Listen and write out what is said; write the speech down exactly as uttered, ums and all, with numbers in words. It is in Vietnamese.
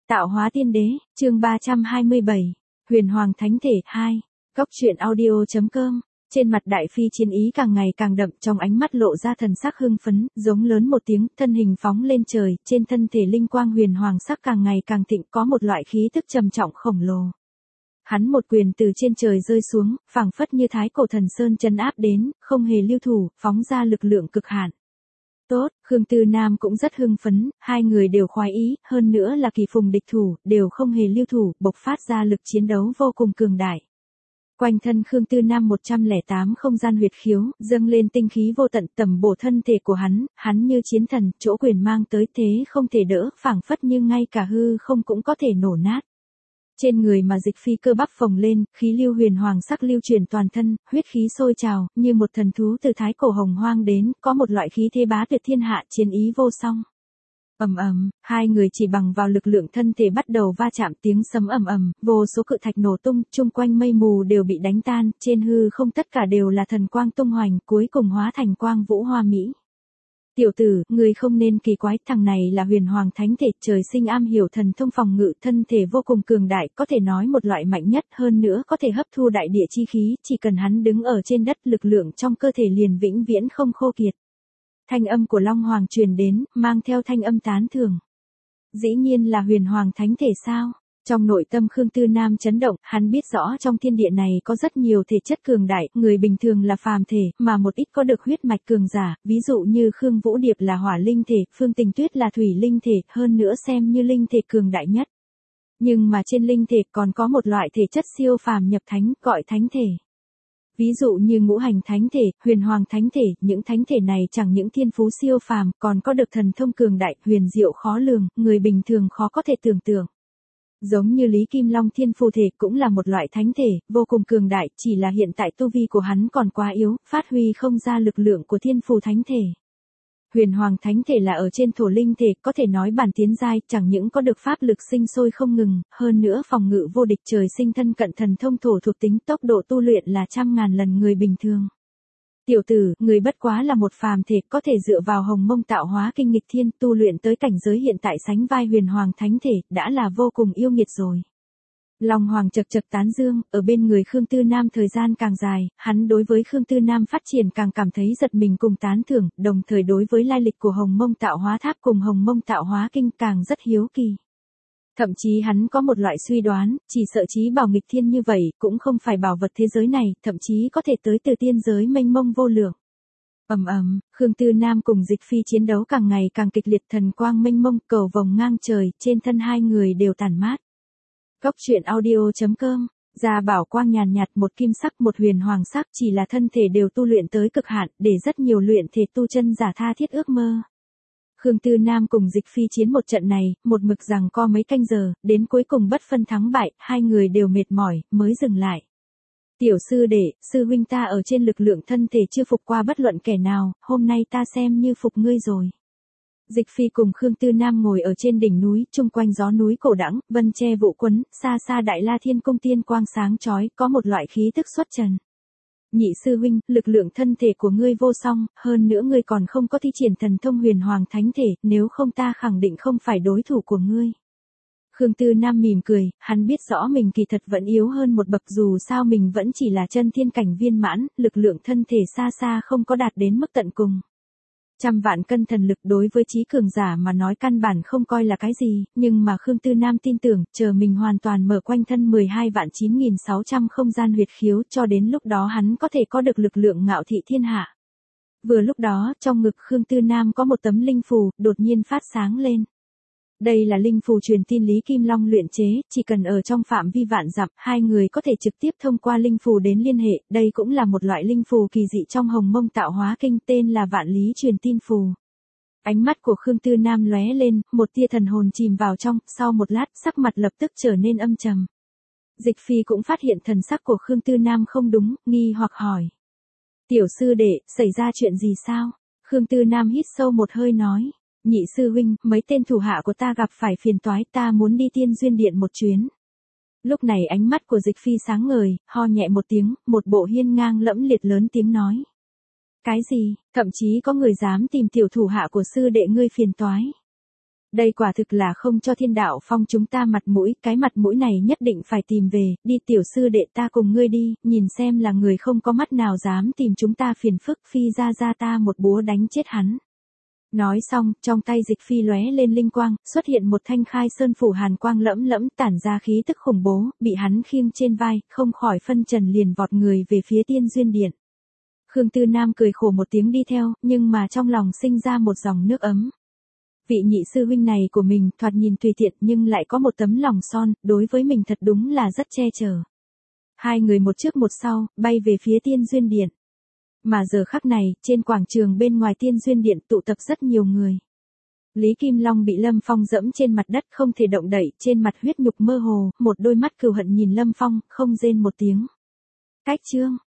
Tạo hóa tiên đế, chương ba trăm hai mươi bảy, Huyền Hoàng Thánh Thể hai, Cốc truyện audio.com. Trên mặt Đại Phi chiến ý càng ngày càng đậm, trong ánh mắt lộ ra thần sắc hưng phấn, giống lớn một tiếng, thân hình phóng lên trời, trên thân thể linh quang huyền hoàng sắc càng ngày càng thịnh, có một loại khí tức trầm trọng khổng lồ. Hắn một quyền từ trên trời rơi xuống, phảng phất như thái cổ thần sơn trấn áp đến, không hề lưu thủ, phóng ra lực lượng cực hạn. Tốt, Khương Tư Nam cũng rất hưng phấn, hai người đều khoái ý, hơn nữa là kỳ phùng địch thủ, đều không hề lưu thủ, bộc phát ra lực chiến đấu vô cùng cường đại. Quanh thân Khương Tư Nam một trăm lẻ tám không gian huyệt khiếu, dâng lên tinh khí vô tận tầm bổ thân thể của hắn, hắn như chiến thần, chỗ quyền mang tới thế không thể đỡ, phảng phất như ngay cả hư không cũng có thể nổ nát. Trên người mà Dịch Phi cơ bắp phồng lên, khí lưu huyền hoàng sắc lưu truyền toàn thân, huyết khí sôi trào, như một thần thú từ thái cổ hồng hoang đến, có một loại khí thế bá tuyệt thiên hạ, chiến ý vô song. Ầm ầm, hai người chỉ bằng vào lực lượng thân thể bắt đầu va chạm, tiếng sấm ầm ầm, vô số cự thạch nổ tung, chung quanh mây mù đều bị đánh tan, trên hư không tất cả đều là thần quang tung hoành, cuối cùng hóa thành quang vũ hoa mỹ. Tiểu tử, người không nên kỳ quái, thằng này là huyền hoàng thánh thể, trời sinh am hiểu thần thông phòng ngự, thân thể vô cùng cường đại, có thể nói một loại mạnh nhất, hơn nữa có thể hấp thu đại địa chi khí, chỉ cần hắn đứng ở trên đất, lực lượng trong cơ thể liền vĩnh viễn không khô kiệt. Thanh âm của Long Hoàng truyền đến, mang theo thanh âm tán thưởng. Dĩ nhiên là huyền hoàng thánh thể sao? Trong nội tâm Khương Tư Nam chấn động, hắn biết rõ trong thiên địa này có rất nhiều thể chất cường đại, người bình thường là phàm thể, mà một ít có được huyết mạch cường giả, ví dụ như Khương Vũ Điệp là hỏa linh thể, Phương Tình Tuyết là thủy linh thể, hơn nữa xem như linh thể cường đại nhất. Nhưng mà trên linh thể còn có một loại thể chất siêu phàm nhập thánh, gọi thánh thể. Ví dụ như ngũ hành thánh thể, huyền hoàng thánh thể, những thánh thể này chẳng những thiên phú siêu phàm, còn có được thần thông cường đại, huyền diệu khó lường, người bình thường khó có thể tưởng tượng. Giống như Lý Kim Long thiên phù thể cũng là một loại thánh thể, vô cùng cường đại, chỉ là hiện tại tu vi của hắn còn quá yếu, phát huy không ra lực lượng của thiên phù thánh thể. Huyền hoàng thánh thể là ở trên thổ linh thể, có thể nói bản tiến giai, chẳng những có được pháp lực sinh sôi không ngừng, hơn nữa phòng ngự vô địch, trời sinh thân cận thần thông thổ thuộc tính, tốc độ tu luyện là trăm ngàn lần người bình thường. Tiểu tử, người bất quá là một phàm thể, có thể dựa vào hồng mông tạo hóa kinh nghịch thiên, tu luyện tới cảnh giới hiện tại sánh vai huyền hoàng thánh thể, đã là vô cùng yêu nghiệt rồi. Long Hoàng chật chật tán dương, ở bên người Khương Tư Nam thời gian càng dài, hắn đối với Khương Tư Nam phát triển càng cảm thấy giật mình cùng tán thưởng, đồng thời đối với lai lịch của hồng mông tạo hóa tháp cùng hồng mông tạo hóa kinh càng rất hiếu kỳ. Thậm chí hắn có một loại suy đoán, chỉ sợ chí bảo nghịch thiên như vậy, cũng không phải bảo vật thế giới này, thậm chí có thể tới từ tiên giới mênh mông vô lượng. Ầm ầm, Khương Tư Nam cùng Dịch Phi chiến đấu càng ngày càng kịch liệt, thần quang mênh mông, cầu vồng ngang trời, trên thân hai người đều tản mát. Cốc truyện audio.com, gia bảo quang nhàn nhạt, một kim sắc một huyền hoàng sắc, chỉ là thân thể đều tu luyện tới cực hạn, để rất nhiều luyện thể tu chân giả tha thiết ước mơ. Khương Tư Nam cùng Dịch Phi chiến một trận này, một mực giằng co mấy canh giờ, đến cuối cùng bất phân thắng bại, hai người đều mệt mỏi, mới dừng lại. Tiểu sư đệ, sư huynh ta ở trên lực lượng thân thể chưa phục qua bất luận kẻ nào, hôm nay ta xem như phục ngươi rồi. Dịch Phi cùng Khương Tư Nam ngồi ở trên đỉnh núi, chung quanh gió núi cổ đãng, vân che vụ quấn, xa xa Đại La Thiên Cung tiên quang sáng chói, có một loại khí tức xuất trần. Nhị sư huynh, lực lượng thân thể của ngươi vô song, hơn nữa ngươi còn không có thi triển thần thông huyền hoàng thánh thể, nếu không ta khẳng định không phải đối thủ của ngươi. Khương Tư Nam mỉm cười, hắn biết rõ mình kỳ thật vẫn yếu hơn một bậc, dù sao mình vẫn chỉ là chân thiên cảnh viên mãn, lực lượng thân thể xa xa không có đạt đến mức tận cùng. Trăm vạn cân thần lực đối với trí cường giả mà nói căn bản không coi là cái gì, nhưng mà Khương Tư Nam tin tưởng, chờ mình hoàn toàn mở quanh thân mười hai vạn chín nghìn sáu trăm không gian huyệt khiếu, cho đến lúc đó hắn có thể có được lực lượng ngạo thị thiên hạ. Vừa lúc đó, trong ngực Khương Tư Nam có một tấm linh phù, đột nhiên phát sáng lên. Đây là linh phù truyền tin Lý Kim Long luyện chế, chỉ cần ở trong phạm vi vạn dặm, hai người có thể trực tiếp thông qua linh phù đến liên hệ, đây cũng là một loại linh phù kỳ dị trong hồng mông tạo hóa kinh, tên là vạn lý truyền tin phù. Ánh mắt của Khương Tư Nam lóe lên, một tia thần hồn chìm vào trong, sau một lát, sắc mặt lập tức trở nên âm trầm. Dịch Phi cũng phát hiện thần sắc của Khương Tư Nam không đúng, nghi hoặc hỏi. Tiểu sư đệ, xảy ra chuyện gì sao? Khương Tư Nam hít sâu một hơi nói. Nhị sư huynh, mấy tên thủ hạ của ta gặp phải phiền toái, ta muốn đi Tiên Duyên Điện một chuyến. Lúc này ánh mắt của Dịch Phi sáng ngời, ho nhẹ một tiếng, một bộ hiên ngang lẫm liệt lớn tiếng nói. Cái gì, thậm chí có người dám tìm tiểu thủ hạ của sư đệ ngươi phiền toái. Đây quả thực là không cho Thiên Đạo Phong chúng ta mặt mũi, cái mặt mũi này nhất định phải tìm về, đi tiểu sư đệ ta cùng ngươi đi, nhìn xem là người không có mắt nào dám tìm chúng ta phiền phức, phi ra ra ta một búa đánh chết hắn. Nói xong, trong tay Dịch Phi lóe lên linh quang, xuất hiện một thanh khai sơn phủ hàn quang lẫm lẫm tản ra khí tức khủng bố, bị hắn khiêng trên vai, không khỏi phân trần liền vọt người về phía Tiên Duyên Điện. Khương Tư Nam cười khổ một tiếng đi theo, nhưng mà trong lòng sinh ra một dòng nước ấm. Vị nhị sư huynh này của mình thoạt nhìn tùy tiện nhưng lại có một tấm lòng son, đối với mình thật đúng là rất che chở. Hai người một trước một sau, bay về phía Tiên Duyên Điện. Mà giờ khắc này, trên quảng trường bên ngoài Tiên Duyên Điện tụ tập rất nhiều người. Lý Kim Long bị Lâm Phong dẫm trên mặt đất không thể động đậy, trên mặt huyết nhục mơ hồ, một đôi mắt cừu hận nhìn Lâm Phong, không rên một tiếng. Cách chương